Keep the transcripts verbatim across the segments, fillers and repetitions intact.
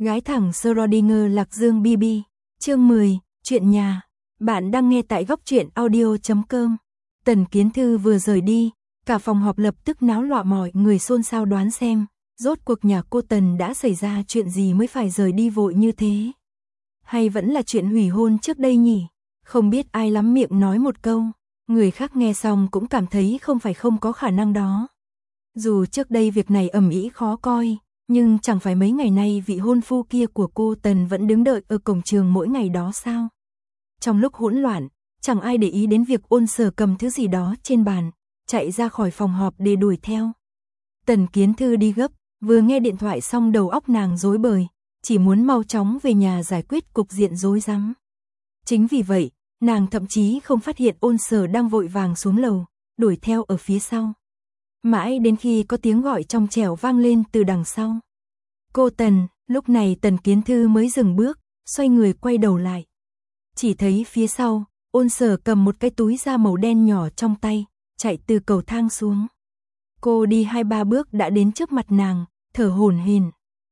Gái thẳng Schrödinger Lạc Dương bê bê. Chương mười, chuyện nhà. Bạn đang nghe tại góc truyện audio chấm com. Tần Kiến Thư vừa rời đi, cả phòng họp lập tức náo loạn, mọi người xôn xao đoán xem, rốt cuộc nhà cô Tần đã xảy ra chuyện gì mới phải rời đi vội như thế. Hay vẫn là chuyện hủy hôn trước đây nhỉ? Không biết ai lắm miệng nói một câu, người khác nghe xong cũng cảm thấy không phải không có khả năng đó. Dù trước đây việc này ầm ĩ khó coi, nhưng chẳng phải mấy ngày nay vị hôn phu kia của cô Tần vẫn đứng đợi ở cổng trường mỗi ngày đó sao? Trong lúc hỗn loạn, chẳng ai để ý đến việc Ôn Sở cầm thứ gì đó trên bàn, chạy ra khỏi phòng họp để đuổi theo. Tần Kiến Thư đi gấp, vừa nghe điện thoại xong đầu óc nàng rối bời, chỉ muốn mau chóng về nhà giải quyết cục diện rối rắm. Chính vì vậy, nàng thậm chí không phát hiện Ôn Sở đang vội vàng xuống lầu, đuổi theo ở phía sau. Mãi đến khi có tiếng gọi trong trẻo vang lên từ đằng sau. Cô Tần, lúc này Tần Kiến Thư mới dừng bước, xoay người quay đầu lại. Chỉ thấy phía sau, Ôn Sở cầm một cái túi da màu đen nhỏ trong tay, chạy từ cầu thang xuống. Cô đi hai ba bước đã đến trước mặt nàng, thở hổn hển.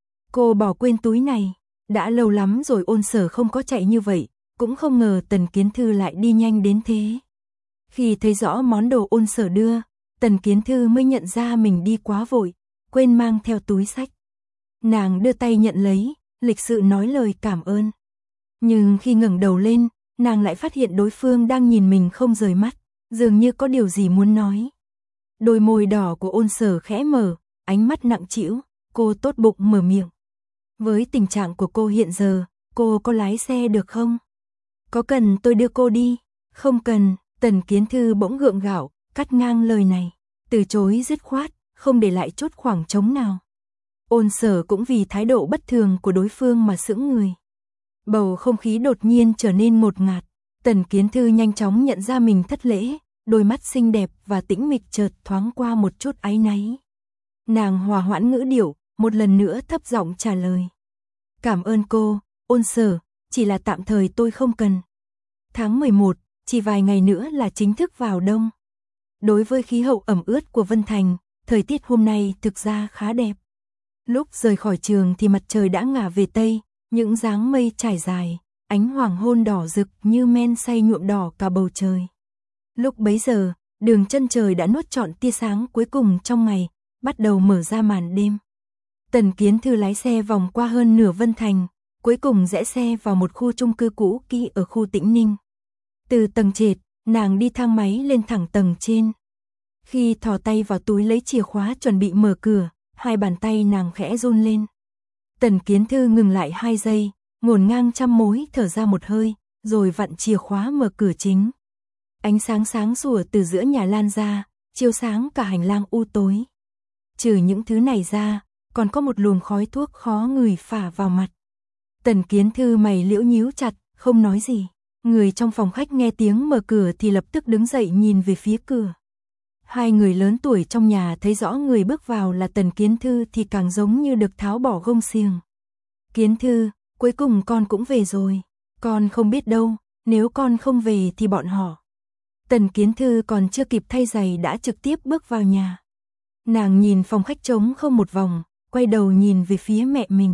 Cô bỏ quên túi này, đã lâu lắm rồi Ôn Sở không có chạy như vậy, cũng không ngờ Tần Kiến Thư lại đi nhanh đến thế. Khi thấy rõ món đồ Ôn Sở đưa, Tần Kiến Thư mới nhận ra mình đi quá vội, quên mang theo túi xách. Nàng đưa tay nhận lấy, lịch sự nói lời cảm ơn. Nhưng khi ngẩng đầu lên, nàng lại phát hiện đối phương đang nhìn mình không rời mắt, dường như có điều gì muốn nói. Đôi môi đỏ của Ôn Sở khẽ mở, ánh mắt nặng trĩu, cô tốt bụng mở miệng. Với tình trạng của cô hiện giờ, cô có lái xe được không? Có cần tôi đưa cô đi? Không cần, Tần Kiến Thư bỗng gượng gạo, cắt ngang lời này, từ chối dứt khoát, không để lại chút khoảng trống nào. Ôn Sở cũng vì thái độ bất thường của đối phương mà sững người. Bầu không khí đột nhiên trở nên ngột ngạt, Tần Kiến Thư nhanh chóng nhận ra mình thất lễ, đôi mắt xinh đẹp và tĩnh mịch chợt thoáng qua một chút áy náy. Nàng hòa hoãn ngữ điệu, một lần nữa thấp giọng trả lời. Cảm ơn cô, Ôn Sở, chỉ là tạm thời tôi không cần. Tháng mười một, chỉ vài ngày nữa là chính thức vào đông. Đối với khí hậu ẩm ướt của Vân Thành, thời tiết hôm nay thực ra khá đẹp. Lúc rời khỏi trường thì mặt trời đã ngả về Tây, những dáng mây trải dài, ánh hoàng hôn đỏ rực như men say nhuộm đỏ cả bầu trời. Lúc bấy giờ, đường chân trời đã nuốt trọn tia sáng cuối cùng trong ngày, bắt đầu mở ra màn đêm. Tần Kiến Thư lái xe vòng qua hơn nửa Vân Thành, cuối cùng rẽ xe vào một khu chung cư cũ kỹ ở khu Tĩnh Ninh. Từ tầng trệt, nàng đi thang máy lên thẳng tầng trên. Khi thò tay vào túi lấy chìa khóa chuẩn bị mở cửa, hai bàn tay nàng khẽ run lên. Tần Kiến Thư ngừng lại hai giây, ngổn ngang trăm mối thở ra một hơi, rồi vặn chìa khóa mở cửa chính. Ánh sáng sáng sủa từ giữa nhà lan ra, chiếu sáng cả hành lang u tối. Trừ những thứ này ra, còn có một luồng khói thuốc khó ngửi phả vào mặt. Tần Kiến Thư mày liễu nhíu chặt, không nói gì. Người trong phòng khách nghe tiếng mở cửa thì lập tức đứng dậy nhìn về phía cửa. Hai người lớn tuổi trong nhà thấy rõ người bước vào là Tần Kiến Thư thì càng giống như được tháo bỏ gông xiềng. Kiến Thư, cuối cùng con cũng về rồi. Con không biết đâu, nếu con không về thì bọn họ. Tần Kiến Thư còn chưa kịp thay giày đã trực tiếp bước vào nhà. Nàng nhìn phòng khách trống không một vòng, quay đầu nhìn về phía mẹ mình.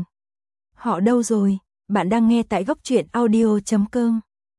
Họ đâu rồi? Bạn đang nghe tại góc truyện audio chấm com.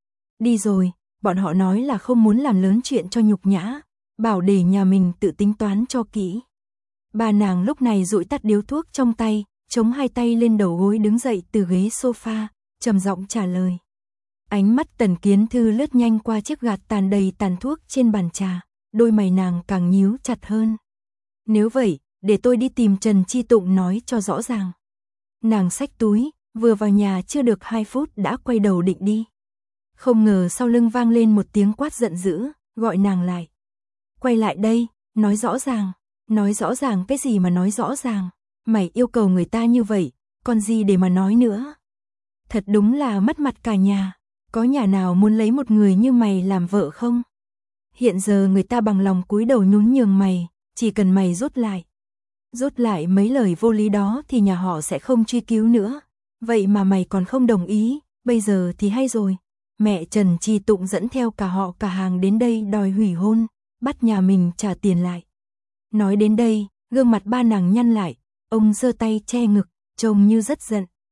Đi rồi, bọn họ nói là không muốn làm lớn chuyện cho nhục nhã, bảo để nhà mình tự tính toán cho kỹ. Bà nàng lúc này dụi tắt điếu thuốc trong tay, chống hai tay lên đầu gối đứng dậy từ ghế sofa, trầm giọng trả lời. Ánh mắt Tần Kiến Thư lướt nhanh qua chiếc gạt tàn đầy tàn thuốc trên bàn trà, đôi mày nàng càng nhíu chặt hơn. Nếu vậy, để tôi đi tìm Trần Chi Tụng nói cho rõ ràng. Nàng xách túi, vừa vào nhà chưa được hai phút đã quay đầu định đi. Không ngờ sau lưng vang lên một tiếng quát giận dữ, gọi nàng lại. Quay lại đây, nói rõ ràng. Nói rõ ràng cái gì mà nói rõ ràng. Mày yêu cầu người ta như vậy, còn gì để mà nói nữa. Thật đúng là mất mặt cả nhà. Có nhà nào muốn lấy một người như mày làm vợ không? Hiện giờ người ta bằng lòng cúi đầu nhún nhường mày, chỉ cần mày rút lại. Rút lại mấy lời vô lý đó thì nhà họ sẽ không truy cứu nữa. Vậy mà mày còn không đồng ý, bây giờ thì hay rồi. Mẹ Trần Chi Tụng dẫn theo cả họ cả hàng đến đây đòi hủy hôn, bắt nhà mình trả tiền lại. Nói đến đây, gương mặt ba nàng nhăn lại, ông giơ tay che ngực, trông như rất giận.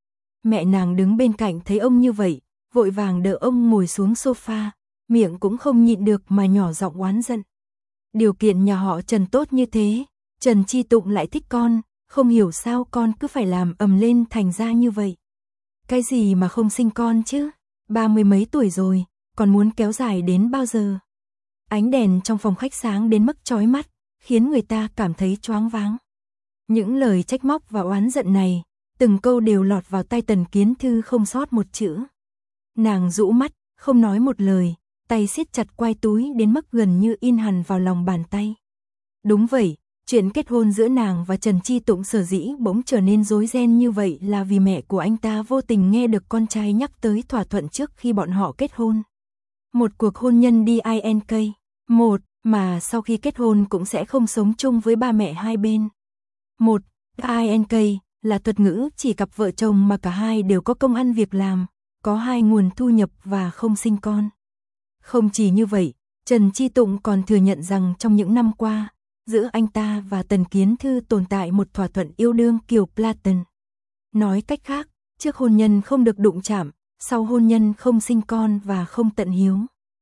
Mẹ nàng đứng bên cạnh thấy ông như vậy, vội vàng đỡ ông ngồi xuống sofa, miệng cũng không nhịn được mà nhỏ giọng oán giận. Điều kiện nhà họ Trần tốt như thế, Trần Chi Tụng lại thích con, không hiểu sao con cứ phải làm ầm lên thành ra như vậy. Cái gì mà không sinh con chứ, ba mươi mấy tuổi rồi, còn muốn kéo dài đến bao giờ? Ánh đèn trong phòng khách sáng đến mức chói mắt, khiến người ta cảm thấy choáng váng. Những lời trách móc và oán giận này, từng câu đều lọt vào tai Tần Kiến Thư không sót một chữ. Nàng rũ mắt, không nói một lời, tay siết chặt quai túi đến mức gần như in hằn vào lòng bàn tay. Đúng vậy, chuyện kết hôn giữa nàng và Trần Chi Tụng sở dĩ bỗng trở nên rối ren như vậy là vì mẹ của anh ta vô tình nghe được con trai nhắc tới thỏa thuận trước khi bọn họ kết hôn. Một cuộc hôn nhân đi i en ca, một, mà sau khi kết hôn cũng sẽ không sống chung với ba mẹ hai bên. Một, i en ca là thuật ngữ chỉ cặp vợ chồng mà cả hai đều có công ăn việc làm, có hai nguồn thu nhập và không sinh con. Không chỉ như vậy, Trần Chi Tụng còn thừa nhận rằng trong những năm qua, giữa anh ta và Tần Kiến Thư tồn tại một thỏa thuận yêu đương kiểu Platon. Nói cách khác, trước hôn nhân không được đụng chạm, sau hôn nhân không sinh con và không tận hiếu.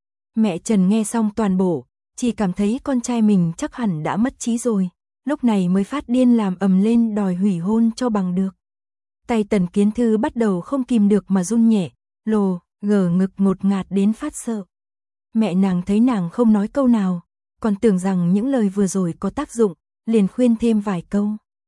Mẹ Trần nghe xong toàn bộ, chỉ cảm thấy con trai mình chắc hẳn đã mất trí rồi, lúc này mới phát điên làm ầm lên đòi hủy hôn cho bằng được. Tay Tần Kiến Thư bắt đầu không kìm được mà run nhẹ, lồ, gờ ngực ngột ngạt đến phát sợ. Mẹ nàng thấy nàng không nói câu nào, còn tưởng rằng những lời vừa rồi có tác dụng, liền khuyên thêm vài câu.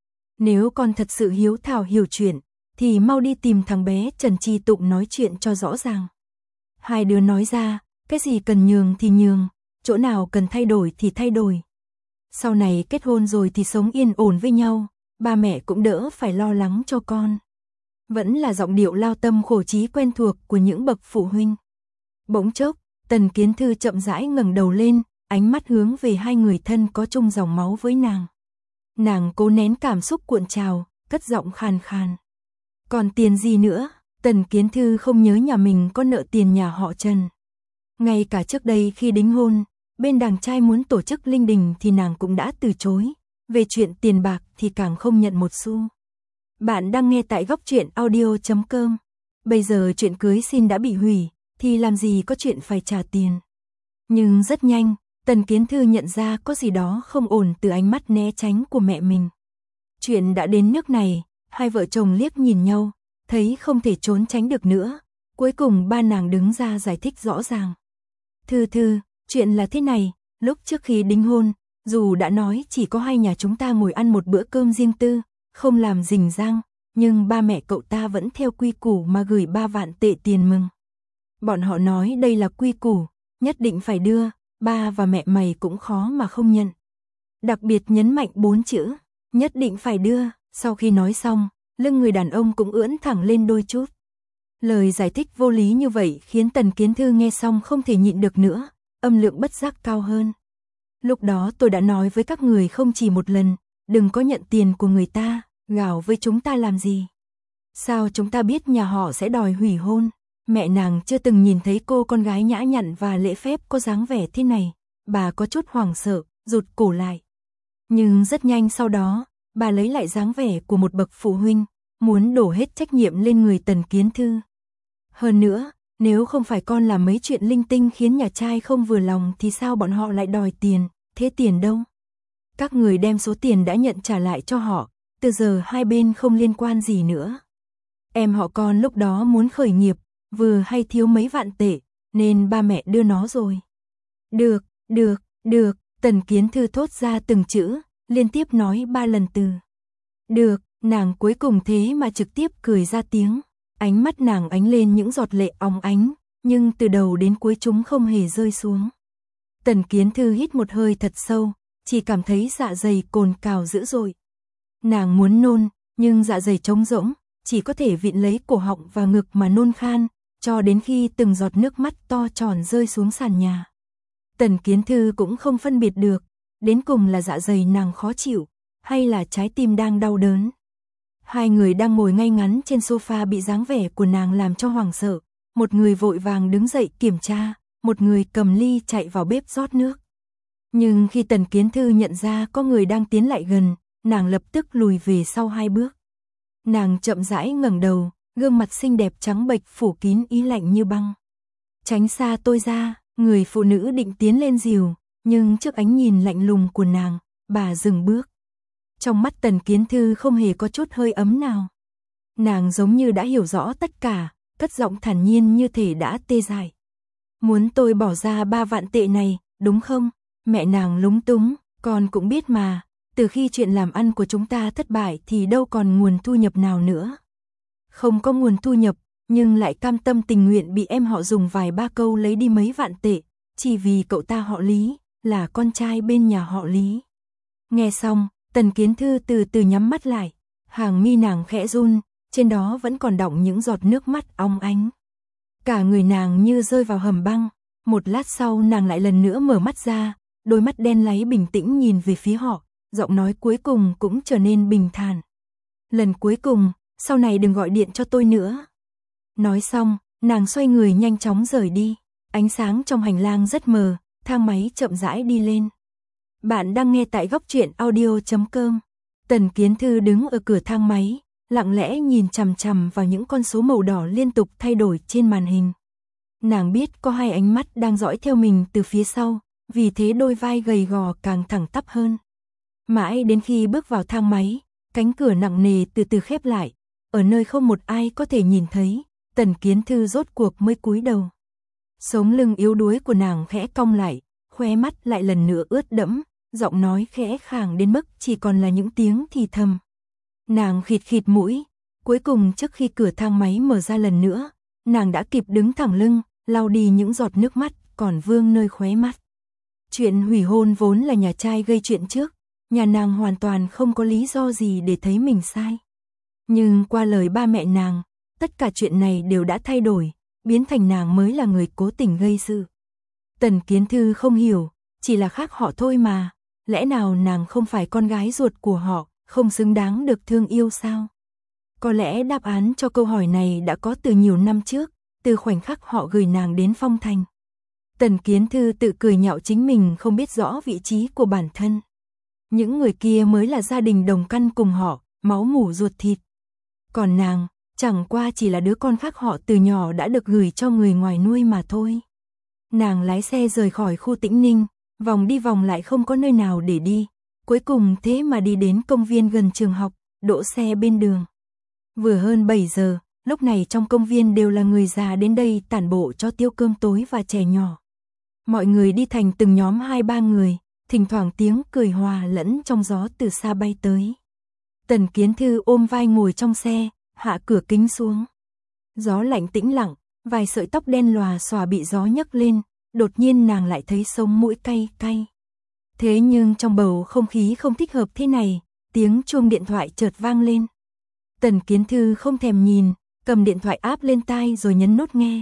Nếu con thật sự hiếu thảo hiểu chuyện, thì mau đi tìm thằng bé Trần Chi Tụng nói chuyện cho rõ ràng. Hai đứa nói ra, cái gì cần nhường thì nhường, chỗ nào cần thay đổi thì thay đổi. Sau này kết hôn rồi thì sống yên ổn với nhau, ba mẹ cũng đỡ phải lo lắng cho con. Vẫn là giọng điệu lao tâm khổ trí quen thuộc của những bậc phụ huynh. Bỗng chốc, Tần Kiến Thư chậm rãi ngẩng đầu lên, ánh mắt hướng về hai người thân có chung dòng máu với nàng. Nàng cố nén cảm xúc cuộn trào, cất giọng khàn khàn. Còn tiền gì nữa, Tần Kiến Thư không nhớ nhà mình có nợ tiền nhà họ Trần. Ngay cả trước đây khi đính hôn, bên đàng trai muốn tổ chức linh đình thì nàng cũng đã từ chối, về chuyện tiền bạc thì càng không nhận một xu. Bạn đang nghe tại góc truyện audio chấm com. Bây giờ chuyện cưới xin đã bị hủy, thì làm gì có chuyện phải trả tiền. Nhưng rất nhanh, Tần Kiến Thư nhận ra có gì đó không ổn từ ánh mắt né tránh của mẹ mình. Chuyện đã đến nước này, hai vợ chồng liếc nhìn nhau, thấy không thể trốn tránh được nữa. Cuối cùng ba nàng đứng ra giải thích rõ ràng. Thư Thư, chuyện là thế này, lúc trước khi đính hôn, dù đã nói chỉ có hai nhà chúng ta ngồi ăn một bữa cơm riêng tư, không làm rình rang, nhưng ba mẹ cậu ta vẫn theo quy củ mà gửi ba vạn tệ tiền mừng. Bọn họ nói đây là quy củ, nhất định phải đưa, ba và mẹ mày cũng khó mà không nhận. Đặc biệt nhấn mạnh bốn chữ, nhất định phải đưa, sau khi nói xong, lưng người đàn ông cũng ưỡn thẳng lên đôi chút. Lời giải thích vô lý như vậy khiến Tần Kiến Thư nghe xong không thể nhịn được nữa, âm lượng bất giác cao hơn. Lúc đó tôi đã nói với các người không chỉ một lần, đừng có nhận tiền của người ta, gào với chúng ta làm gì. Sao chúng ta biết nhà họ sẽ đòi hủy hôn? Mẹ nàng chưa từng nhìn thấy cô con gái nhã nhặn và lễ phép có dáng vẻ thế này, bà có chút hoảng sợ, rụt cổ lại. Nhưng rất nhanh sau đó, bà lấy lại dáng vẻ của một bậc phụ huynh, muốn đổ hết trách nhiệm lên người Tần Kiến Thư. Hơn nữa, nếu không phải con làm mấy chuyện linh tinh khiến nhà trai không vừa lòng thì sao bọn họ lại đòi tiền, thế tiền đâu? Các người đem số tiền đã nhận trả lại cho họ, từ giờ hai bên không liên quan gì nữa. Em họ con lúc đó muốn khởi nghiệp, vừa hay thiếu mấy vạn tệ, nên ba mẹ đưa nó rồi. Được, được, được, Tần Kiến Thư thốt ra từng chữ, liên tiếp nói ba lần từ. Được, nàng cuối cùng thế mà trực tiếp cười ra tiếng, ánh mắt nàng ánh lên những giọt lệ óng ánh, nhưng từ đầu đến cuối chúng không hề rơi xuống. Tần Kiến Thư hít một hơi thật sâu, chỉ cảm thấy dạ dày cồn cào dữ dội. Nàng muốn nôn, nhưng dạ dày trống rỗng, chỉ có thể vịn lấy cổ họng và ngực mà nôn khan, cho đến khi từng giọt nước mắt to tròn rơi xuống sàn nhà. Tần Kiến Thư cũng không phân biệt được, đến cùng là dạ dày nàng khó chịu, hay là trái tim đang đau đớn. Hai người đang ngồi ngay ngắn trên sofa bị dáng vẻ của nàng làm cho hoảng sợ, một người vội vàng đứng dậy kiểm tra, một người cầm ly chạy vào bếp rót nước. Nhưng khi Tần Kiến Thư nhận ra có người đang tiến lại gần, nàng lập tức lùi về sau hai bước. Nàng chậm rãi ngẩng đầu, gương mặt xinh đẹp trắng bệch phủ kín ý lạnh như băng. Tránh xa tôi ra, người phụ nữ định tiến lên dìu, nhưng trước ánh nhìn lạnh lùng của nàng, bà dừng bước. Trong mắt Tần Kiến Thư không hề có chút hơi ấm nào. Nàng giống như đã hiểu rõ tất cả, cất giọng thản nhiên như thể đã tê dại. Muốn tôi bỏ ra ba vạn tệ này, đúng không? Mẹ nàng lúng túng, con cũng biết mà, từ khi chuyện làm ăn của chúng ta thất bại thì đâu còn nguồn thu nhập nào nữa. Không có nguồn thu nhập, nhưng lại cam tâm tình nguyện bị em họ dùng vài ba câu lấy đi mấy vạn tệ, chỉ vì cậu ta họ Lý, là con trai bên nhà họ Lý. Nghe xong, Tần Kiến Thư từ từ nhắm mắt lại, hàng mi nàng khẽ run, trên đó vẫn còn đọng những giọt nước mắt óng ánh. Cả người nàng như rơi vào hầm băng, một lát sau nàng lại lần nữa mở mắt ra, đôi mắt đen láy bình tĩnh nhìn về phía họ, giọng nói cuối cùng cũng trở nên bình thản. Lần cuối cùng, sau này đừng gọi điện cho tôi nữa. Nói xong, nàng xoay người nhanh chóng rời đi, ánh sáng trong hành lang rất mờ, thang máy chậm rãi đi lên. Bạn đang nghe tại góc truyện audio chấm com. Tần Kiến Thư đứng ở cửa thang máy, lặng lẽ nhìn chằm chằm vào những con số màu đỏ liên tục thay đổi trên màn hình. Nàng biết có hai ánh mắt đang dõi theo mình từ phía sau, vì thế đôi vai gầy gò càng thẳng tắp hơn. Mãi đến khi bước vào thang máy, cánh cửa nặng nề từ từ khép lại, ở nơi không một ai có thể nhìn thấy, Tần Kiến Thư rốt cuộc mới cúi đầu. Sống lưng yếu đuối của nàng khẽ cong lại, khóe mắt lại lần nữa ướt đẫm, giọng nói khẽ khàng đến mức chỉ còn là những tiếng thì thầm. Nàng khịt khịt mũi, cuối cùng trước khi cửa thang máy mở ra lần nữa, nàng đã kịp đứng thẳng lưng, lau đi những giọt nước mắt còn vương nơi khóe mắt. Chuyện hủy hôn vốn là nhà trai gây chuyện trước, nhà nàng hoàn toàn không có lý do gì để thấy mình sai. Nhưng qua lời ba mẹ nàng, tất cả chuyện này đều đã thay đổi, biến thành nàng mới là người cố tình gây sự. Tần Kiến Thư không hiểu, chỉ là khác họ thôi mà, lẽ nào nàng không phải con gái ruột của họ, không xứng đáng được thương yêu sao? Có lẽ đáp án cho câu hỏi này đã có từ nhiều năm trước, từ khoảnh khắc họ gửi nàng đến Phong Thành. Tần Kiến Thư tự cười nhạo chính mình không biết rõ vị trí của bản thân. Những người kia mới là gia đình đồng căn cùng họ, máu mủ ruột thịt. Còn nàng, chẳng qua chỉ là đứa con khác họ từ nhỏ đã được gửi cho người ngoài nuôi mà thôi. Nàng lái xe rời khỏi khu Tĩnh Ninh, vòng đi vòng lại không có nơi nào để đi. Cuối cùng thế mà đi đến công viên gần trường học, đỗ xe bên đường. Vừa hơn bảy giờ, lúc này trong công viên đều là người già đến đây tản bộ cho tiêu cơm tối và trẻ nhỏ. Mọi người đi thành từng nhóm hai ba người, thỉnh thoảng tiếng cười hòa lẫn trong gió từ xa bay tới. Tần Kiến Thư ôm vai ngồi trong xe, hạ cửa kính xuống. Gió lạnh tĩnh lặng, vài sợi tóc đen lòa xòa bị gió nhấc lên, đột nhiên nàng lại thấy sống mũi cay cay. Thế nhưng trong bầu không khí không thích hợp thế này, tiếng chuông điện thoại chợt vang lên. Tần Kiến Thư không thèm nhìn, cầm điện thoại áp lên tai rồi nhấn nút nghe.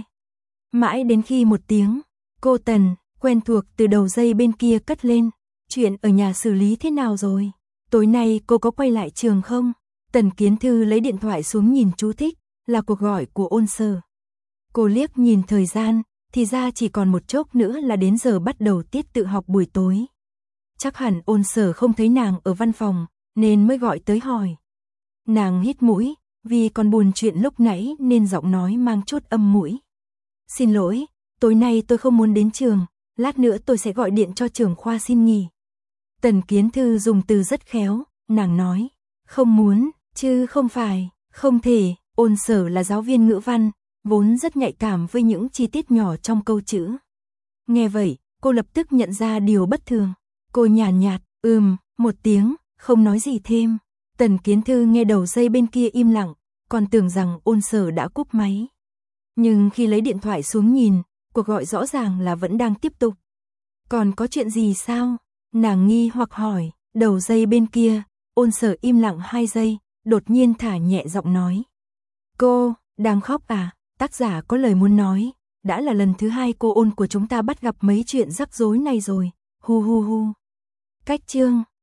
Mãi đến khi một tiếng, cô Tần, quen thuộc từ đầu dây bên kia cất lên, chuyện ở nhà xử lý thế nào rồi? Tối nay cô có quay lại trường không? Tần Kiến Thư lấy điện thoại xuống nhìn chú thích, là cuộc gọi của Ôn Sở. Cô liếc nhìn thời gian, thì ra chỉ còn một chốc nữa là đến giờ bắt đầu tiết tự học buổi tối. Chắc hẳn Ôn Sở không thấy nàng ở văn phòng, nên mới gọi tới hỏi. Nàng hít mũi, vì còn buồn chuyện lúc nãy nên giọng nói mang chút âm mũi. Xin lỗi, tối nay tôi không muốn đến trường, lát nữa tôi sẽ gọi điện cho trưởng khoa xin nghỉ. Tần Kiến Thư dùng từ rất khéo, nàng nói, không muốn, chứ không phải, không thể. Ôn Sở là giáo viên ngữ văn, vốn rất nhạy cảm với những chi tiết nhỏ trong câu chữ. Nghe vậy, cô lập tức nhận ra điều bất thường. Cô nhàn nhạt, ừm, một tiếng, không nói gì thêm. Tần Kiến Thư nghe đầu dây bên kia im lặng, còn tưởng rằng Ôn Sở đã cúp máy. Nhưng khi lấy điện thoại xuống nhìn, cuộc gọi rõ ràng là vẫn đang tiếp tục. Còn có chuyện gì sao? Nàng nghi hoặc hỏi, đầu dây bên kia, Ôn Sở im lặng hai giây, đột nhiên thả nhẹ giọng nói. Cô, đang khóc à? Tác giả có lời muốn nói, đã là lần thứ hai cô Ôn của chúng ta bắt gặp mấy chuyện rắc rối này rồi, hu hu hu. Cách chương